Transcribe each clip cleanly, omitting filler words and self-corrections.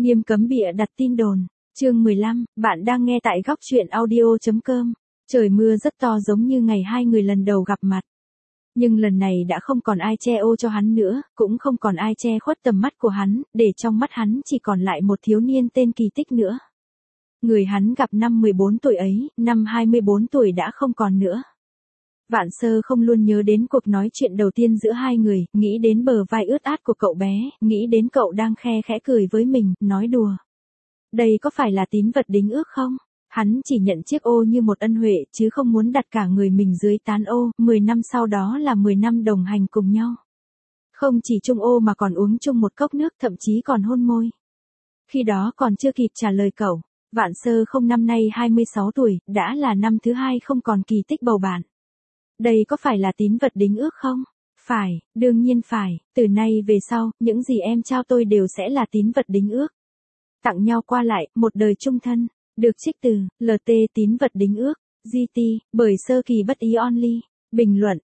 Nghiêm cấm bịa đặt tin đồn. Chương 15, bạn đang nghe tại góc truyện audio.com. Trời mưa rất to giống như ngày hai người lần đầu gặp mặt. Nhưng lần này đã không còn ai che ô cho hắn nữa, cũng không còn ai che khuất tầm mắt của hắn, để trong mắt hắn chỉ còn lại một thiếu niên tên Kỳ Tích nữa. Người hắn gặp năm 14 tuổi ấy, năm 24 tuổi đã không còn nữa. Vạn Sơ không luôn nhớ đến cuộc nói chuyện đầu tiên giữa hai người, nghĩ đến bờ vai ướt át của cậu bé, nghĩ đến cậu đang khe khẽ cười với mình, nói đùa. Đây có phải là tín vật đính ước không? Hắn chỉ nhận chiếc ô như một ân huệ, chứ không muốn đặt cả người mình dưới tán ô, 10 năm sau đó là 10 năm đồng hành cùng nhau. Không chỉ chung ô mà còn uống chung một cốc nước, thậm chí còn hôn môi. Khi đó còn chưa kịp trả lời cậu, Vạn Sơ không năm nay 26 tuổi, đã là năm thứ hai không còn Kỳ Tích bầu bạn. Đây có phải là tín vật đính ước không? Phải, đương nhiên phải, từ nay về sau, những gì em trao tôi đều sẽ là tín vật đính ước. Tặng nhau qua lại, một đời chung thân, được trích từ, LT tín vật đính ước, GT, bởi Sơ Kỳ Bất Ý Only. Bình luận,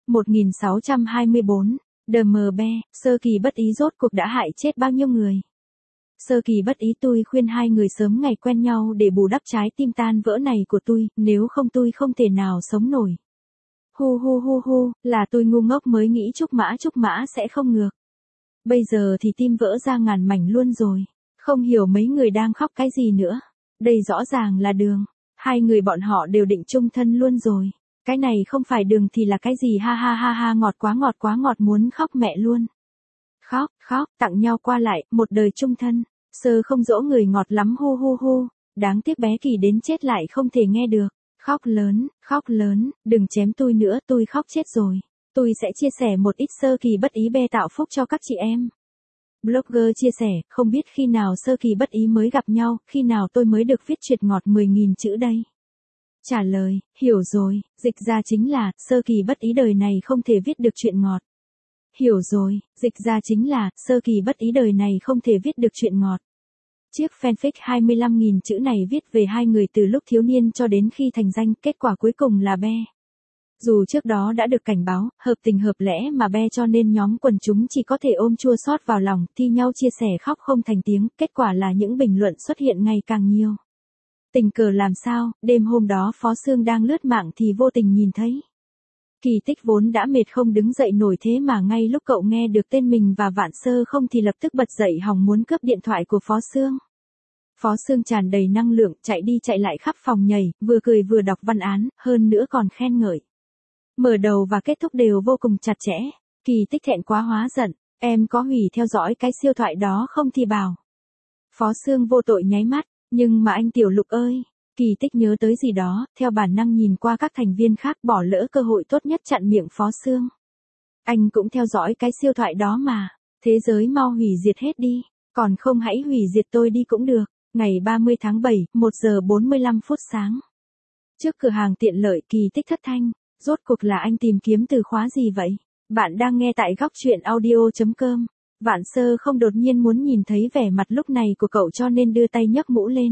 1624, DMB, Sơ Kỳ Bất Ý rốt cuộc đã hại chết bao nhiêu người. Sơ Kỳ Bất Ý tôi khuyên hai người sớm ngày quen nhau để bù đắp trái tim tan vỡ này của tôi, nếu không tôi không thể nào sống nổi. Hu, là tôi ngu ngốc mới nghĩ trúc mã sẽ không ngược. Bây giờ thì tim vỡ ra ngàn mảnh luôn rồi. Không hiểu mấy người đang khóc cái gì nữa. Đây rõ ràng là Đường. Hai người bọn họ đều định chung thân luôn rồi. Cái này không phải Đường thì là cái gì, ha, ngọt quá ngọt muốn khóc mẹ luôn. Khóc, tặng nhau qua lại, một đời chung thân. Sơ không dỗ người ngọt lắm, hu. Đáng tiếc bé Kỳ đến chết lại không thể nghe được. Khóc lớn, đừng chém tôi nữa, tôi khóc chết rồi. Tôi sẽ chia sẻ một ít Sơ Kỳ Bất Ý bê tạo phúc cho các chị em. Blogger chia sẻ, không biết khi nào Sơ Kỳ Bất Ý mới gặp nhau, khi nào tôi mới được viết truyện ngọt 10.000 chữ đây. Trả lời, hiểu rồi, dịch ra chính là, Sơ Kỳ Bất Ý đời này không thể viết được truyện ngọt. Hiểu rồi, dịch ra chính là, Sơ Kỳ Bất Ý đời này không thể viết được truyện ngọt. Chiếc fanfic 25.000 chữ này viết về hai người từ lúc thiếu niên cho đến khi thành danh, kết quả cuối cùng là be. Dù trước đó đã được cảnh báo, hợp tình hợp lẽ mà be cho nên nhóm quần chúng chỉ có thể ôm chua xót vào lòng, thi nhau chia sẻ khóc không thành tiếng, kết quả là những bình luận xuất hiện ngày càng nhiều. Tình cờ làm sao, đêm hôm đó Phó Sương đang lướt mạng thì vô tình nhìn thấy. Kỳ Tích vốn đã mệt không đứng dậy nổi thế mà ngay lúc cậu nghe được tên mình và Vạn Sơ không thì lập tức bật dậy hòng muốn cướp điện thoại của Phó Sương. Phó Sương tràn đầy năng lượng, chạy đi chạy lại khắp phòng nhảy, vừa cười vừa đọc văn án, hơn nữa còn khen ngợi. Mở đầu và kết thúc đều vô cùng chặt chẽ. Kỳ Tích thẹn quá hóa giận, em có hủy theo dõi cái siêu thoại đó không thì bảo. Phó Sương vô tội nháy mắt, nhưng mà anh Tiểu Lục ơi. Kỳ Tích nhớ tới gì đó, theo bản năng nhìn qua các thành viên khác bỏ lỡ cơ hội tốt nhất chặn miệng Phó Sương. Anh cũng theo dõi cái siêu thoại đó mà, thế giới mau hủy diệt hết đi, còn không hãy hủy diệt tôi đi cũng được. Ngày 30 tháng 7, 1 giờ 45 phút sáng. Trước cửa hàng tiện lợi Kỳ Tích thất thanh, rốt cuộc là anh tìm kiếm từ khóa gì vậy? Bạn đang nghe tại góc truyện audio.com. Vạn Sơ không đột nhiên muốn nhìn thấy vẻ mặt lúc này của cậu cho nên đưa tay nhấc mũ lên.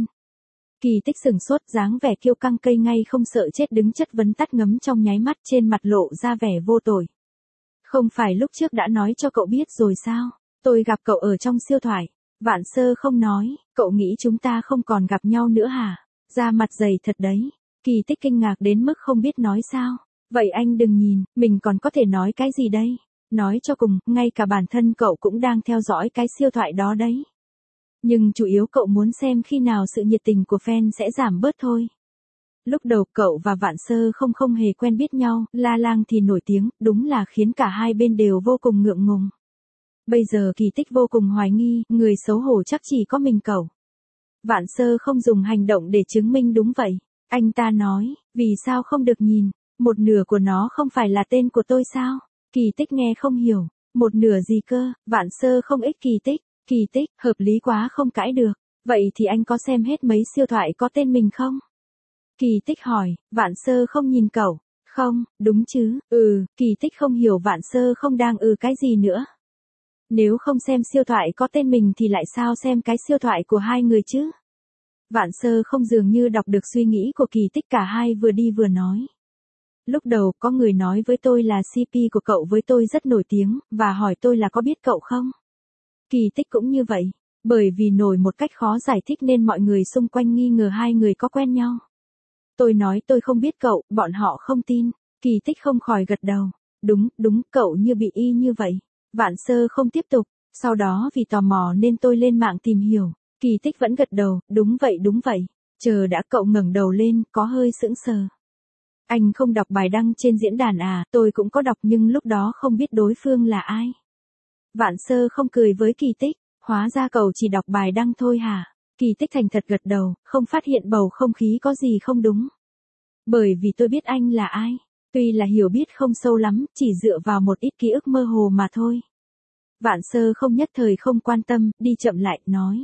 Kỳ Tích sừng sốt dáng vẻ kiêu căng cây ngay không sợ chết đứng chất vấn tắt ngấm trong nháy mắt trên mặt lộ ra vẻ vô tội. Không phải lúc trước đã nói cho cậu biết rồi sao? Tôi gặp cậu ở trong siêu thoại. Vạn Sơ không nói, cậu nghĩ chúng ta không còn gặp nhau nữa hả? Da mặt dày thật đấy. Kỳ Tích kinh ngạc đến mức không biết nói sao. Vậy anh đừng nhìn, mình còn có thể nói cái gì đây? Nói cho cùng, ngay cả bản thân cậu cũng đang theo dõi cái siêu thoại đó đấy. Nhưng chủ yếu cậu muốn xem khi nào sự nhiệt tình của fan sẽ giảm bớt thôi. Lúc đầu cậu và Vạn Sơ không hề quen biết nhau, La Lang thì nổi tiếng, đúng là khiến cả hai bên đều vô cùng ngượng ngùng. Bây giờ Kỳ Tích vô cùng hoài nghi, người xấu hổ chắc chỉ có mình cậu. Vạn Sơ không dùng hành động để chứng minh đúng vậy. Anh ta nói, vì sao không được nhìn, một nửa của nó không phải là tên của tôi sao? Kỳ Tích nghe không hiểu, một nửa gì cơ? Vạn Sơ không ích Kỳ Tích, hợp lý quá không cãi được. Vậy thì anh có xem hết mấy siêu thoại có tên mình không? Kỳ Tích hỏi, Vạn Sơ không nhìn cậu. Không, đúng chứ, Kỳ Tích không hiểu Vạn Sơ không đang cái gì nữa. Nếu không xem siêu thoại có tên mình thì lại sao xem cái siêu thoại của hai người chứ? Vạn Sơ không dường như đọc được suy nghĩ của Kỳ Tích, cả hai vừa đi vừa nói. Lúc đầu có người nói với tôi là CP của cậu với tôi rất nổi tiếng, và hỏi tôi là có biết cậu không? Kỳ Tích cũng như vậy. Bởi vì nổi một cách khó giải thích nên mọi người xung quanh nghi ngờ hai người có quen nhau. Tôi nói tôi không biết cậu, bọn họ không tin. Kỳ Tích không khỏi gật đầu. Đúng, cậu như bị y như vậy. Vạn Sơ không tiếp tục. Sau đó vì tò mò nên tôi lên mạng tìm hiểu. Kỳ Tích vẫn gật đầu, đúng vậy. Chờ đã, cậu ngẩng đầu lên, có hơi sững sờ. Anh không đọc bài đăng trên diễn đàn à? Tôi cũng có đọc nhưng lúc đó không biết đối phương là ai. Vạn Sơ không cười với Kỳ Tích, hóa ra cậu chỉ đọc bài đăng thôi hả? Kỳ Tích thành thật gật đầu, không phát hiện bầu không khí có gì không đúng. Bởi vì tôi biết anh là ai, tuy là hiểu biết không sâu lắm, chỉ dựa vào một ít ký ức mơ hồ mà thôi. Vạn Sơ không nhất thời không quan tâm, đi chậm lại, nói.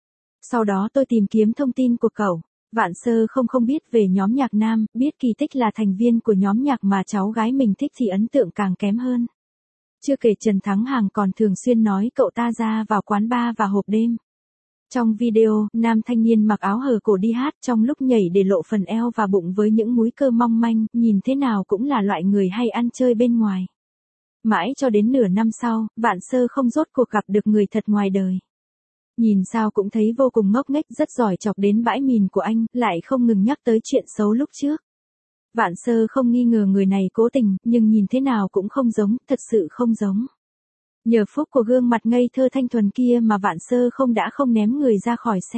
Sau đó tôi tìm kiếm thông tin của cậu. Vạn Sơ không biết về nhóm nhạc nam, biết Kỳ Tích là thành viên của nhóm nhạc mà cháu gái mình thích thì ấn tượng càng kém hơn. Chưa kể Trần Thắng Hàng còn thường xuyên nói cậu ta ra vào quán bar và hộp đêm. Trong video, nam thanh niên mặc áo hở cổ đi hát trong lúc nhảy để lộ phần eo và bụng với những múi cơ mong manh, nhìn thế nào cũng là loại người hay ăn chơi bên ngoài. Mãi cho đến nửa năm sau, Vạn Sơ không rốt cuộc gặp được người thật ngoài đời. Nhìn sao cũng thấy vô cùng ngốc nghếch, rất giỏi chọc đến bãi mìn của anh, lại không ngừng nhắc tới chuyện xấu lúc trước. Vạn Sơ không nghi ngờ người này cố tình, nhưng nhìn thế nào cũng không giống, thật sự không giống. Nhờ phúc của gương mặt ngây thơ thanh thuần kia mà Vạn Sơ đã không ném người ra khỏi xe.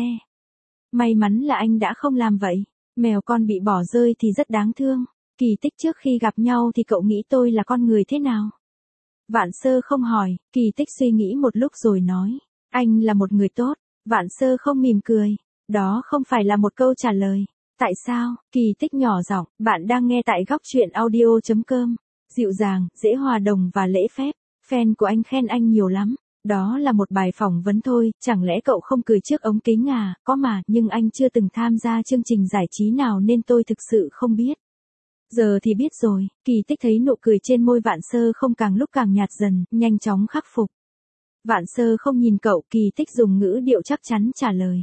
May mắn là anh đã không làm vậy. Mèo con bị bỏ rơi thì rất đáng thương. Kỳ Tích, trước khi gặp nhau thì cậu nghĩ tôi là con người thế nào? Vạn Sơ không hỏi, Kỳ Tích suy nghĩ một lúc rồi nói. Anh là một người tốt. Vạn Sơ không mỉm cười. Đó không phải là một câu trả lời. Tại sao? Kỳ Tích nhỏ giọng, bạn đang nghe tại góc truyện audio.com. Dịu dàng, dễ hòa đồng và lễ phép. Fan của anh khen anh nhiều lắm. Đó là một bài phỏng vấn thôi, chẳng lẽ cậu không cười trước ống kính à? Có mà, nhưng anh chưa từng tham gia chương trình giải trí nào nên tôi thực sự không biết. Giờ thì biết rồi. Kỳ Tích thấy nụ cười trên môi Vạn Sơ không càng lúc càng nhạt dần, nhanh chóng khắc phục. Vạn Sơ không nhìn cậu, Kỳ Tích dùng ngữ điệu chắc chắn trả lời.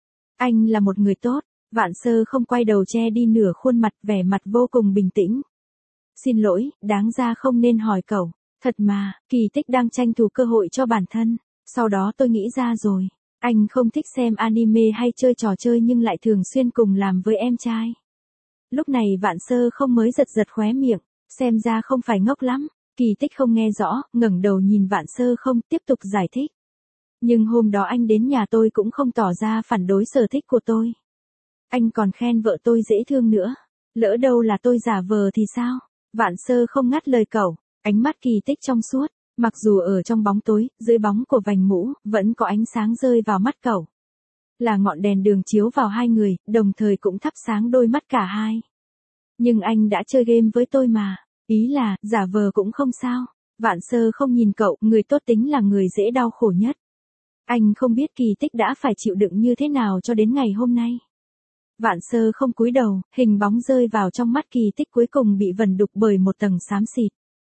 Anh là một người tốt. Vạn Sơ không quay đầu che đi nửa khuôn mặt, vẻ mặt vô cùng bình tĩnh. Xin lỗi, đáng ra không nên hỏi cậu. Thật mà, Kỳ Tích đang tranh thủ cơ hội cho bản thân. Sau đó tôi nghĩ ra rồi. Anh không thích xem anime hay chơi trò chơi nhưng lại thường xuyên cùng làm với em trai. Lúc này Vạn Sơ không mới giật khóe miệng, xem ra không phải ngốc lắm. Kỳ Tích không nghe rõ, ngẩng đầu nhìn Vạn Sơ không, tiếp tục giải thích. Nhưng hôm đó anh đến nhà tôi cũng không tỏ ra phản đối sở thích của tôi. Anh còn khen vợ tôi dễ thương nữa. Lỡ đâu là tôi giả vờ thì sao? Vạn Sơ không ngắt lời cậu. Ánh mắt Kỳ Tích trong suốt, mặc dù ở trong bóng tối, dưới bóng của vành mũ, vẫn có ánh sáng rơi vào mắt cậu. Là ngọn đèn đường chiếu vào hai người, đồng thời cũng thắp sáng đôi mắt cả hai. Nhưng anh đã chơi game với tôi mà, ý là, giả vờ cũng không sao. Vạn Sơ không nhìn cậu, người tốt tính là người dễ đau khổ nhất. Anh không biết Kỳ Tích đã phải chịu đựng như thế nào cho đến ngày hôm nay. Vạn Sơ không cúi đầu, hình bóng rơi vào trong mắt Kỳ Tích cuối cùng bị vần đục bởi một tầng xám xịt.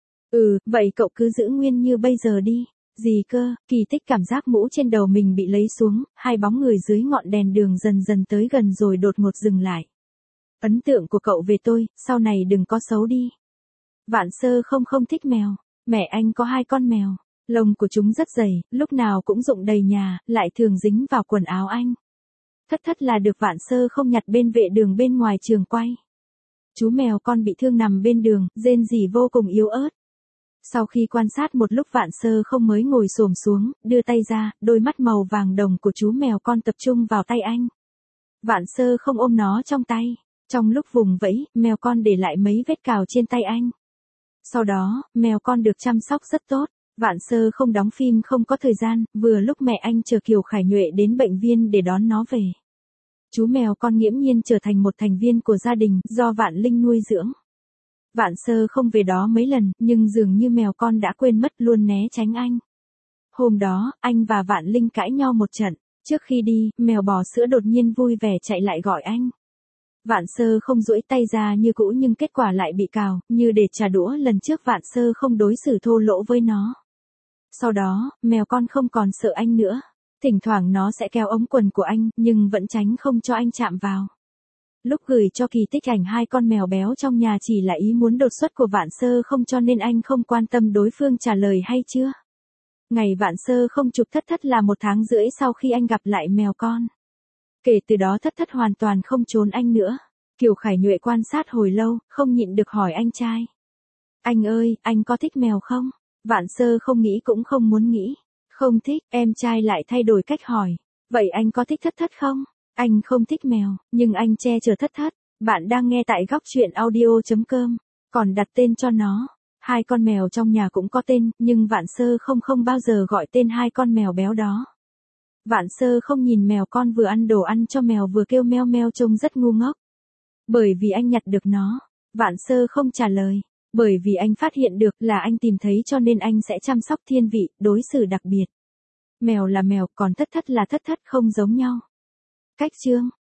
Vậy cậu cứ giữ nguyên như bây giờ đi. Gì cơ? Kỳ Tích cảm giác mũ trên đầu mình bị lấy xuống, hai bóng người dưới ngọn đèn đường dần dần tới gần rồi đột ngột dừng lại. Ấn tượng của cậu về tôi, sau này đừng có xấu đi. Vạn Sơ không thích mèo. Mẹ anh có 2 con mèo. Lông của chúng rất dày, lúc nào cũng rụng đầy nhà, lại thường dính vào quần áo anh. Thất là được Vạn Sơ không nhặt bên vệ đường bên ngoài trường quay. Chú mèo con bị thương nằm bên đường, rên rỉ vô cùng yếu ớt. Sau khi quan sát một lúc Vạn Sơ không mới ngồi xổm xuống, đưa tay ra, đôi mắt màu vàng đồng của chú mèo con tập trung vào tay anh. Vạn Sơ không ôm nó trong tay. Trong lúc vùng vẫy, mèo con để lại mấy vết cào trên tay anh. Sau đó, mèo con được chăm sóc rất tốt. Vạn Sơ không đóng phim không có thời gian, vừa lúc mẹ anh chờ Kiều Khải Nhuệ đến bệnh viên để đón nó về. Chú mèo con nghiễm nhiên trở thành một thành viên của gia đình, do Vạn Linh nuôi dưỡng. Vạn Sơ không về đó mấy lần, nhưng dường như mèo con đã quên mất luôn né tránh anh. Hôm đó, anh và Vạn Linh cãi nhau một trận. Trước khi đi, mèo bò sữa đột nhiên vui vẻ chạy lại gọi anh. Vạn Sơ không duỗi tay ra như cũ nhưng kết quả lại bị cào, như để trả đũa lần trước Vạn Sơ không đối xử thô lỗ với nó. Sau đó, mèo con không còn sợ anh nữa. Thỉnh thoảng nó sẽ kéo ống quần của anh, nhưng vẫn tránh không cho anh chạm vào. Lúc gửi cho Kỳ Tích ảnh 2 con mèo béo trong nhà chỉ là ý muốn đột xuất của Vạn Sơ không cho nên anh không quan tâm đối phương trả lời hay chưa. Ngày Vạn Sơ không chụp Thất Thất là 1 tháng rưỡi sau khi anh gặp lại mèo con. Kể từ đó Thất Thất hoàn toàn không trốn anh nữa. Kiều Khải Nhuệ quan sát hồi lâu, không nhịn được hỏi anh trai. Anh ơi, anh có thích mèo không? Vạn Sơ không nghĩ cũng không muốn nghĩ. Không thích, em trai lại thay đổi cách hỏi. Vậy anh có thích Thất Thất không? Anh không thích mèo, nhưng anh che chở Thất Thất. Bạn đang nghe tại góc truyện audio.com. Còn đặt tên cho nó. 2 con mèo trong nhà cũng có tên, nhưng Vạn Sơ không bao giờ gọi tên 2 con mèo béo đó. Vạn Sơ không nhìn mèo con vừa ăn đồ ăn cho mèo vừa kêu meo meo trông rất ngu ngốc. Bởi vì anh nhặt được nó. Vạn Sơ không trả lời. Bởi vì anh phát hiện được là anh tìm thấy cho nên anh sẽ chăm sóc thiên vị, đối xử đặc biệt. Mèo là mèo, còn Thất Thất là Thất Thất, không giống nhau. Cách chương.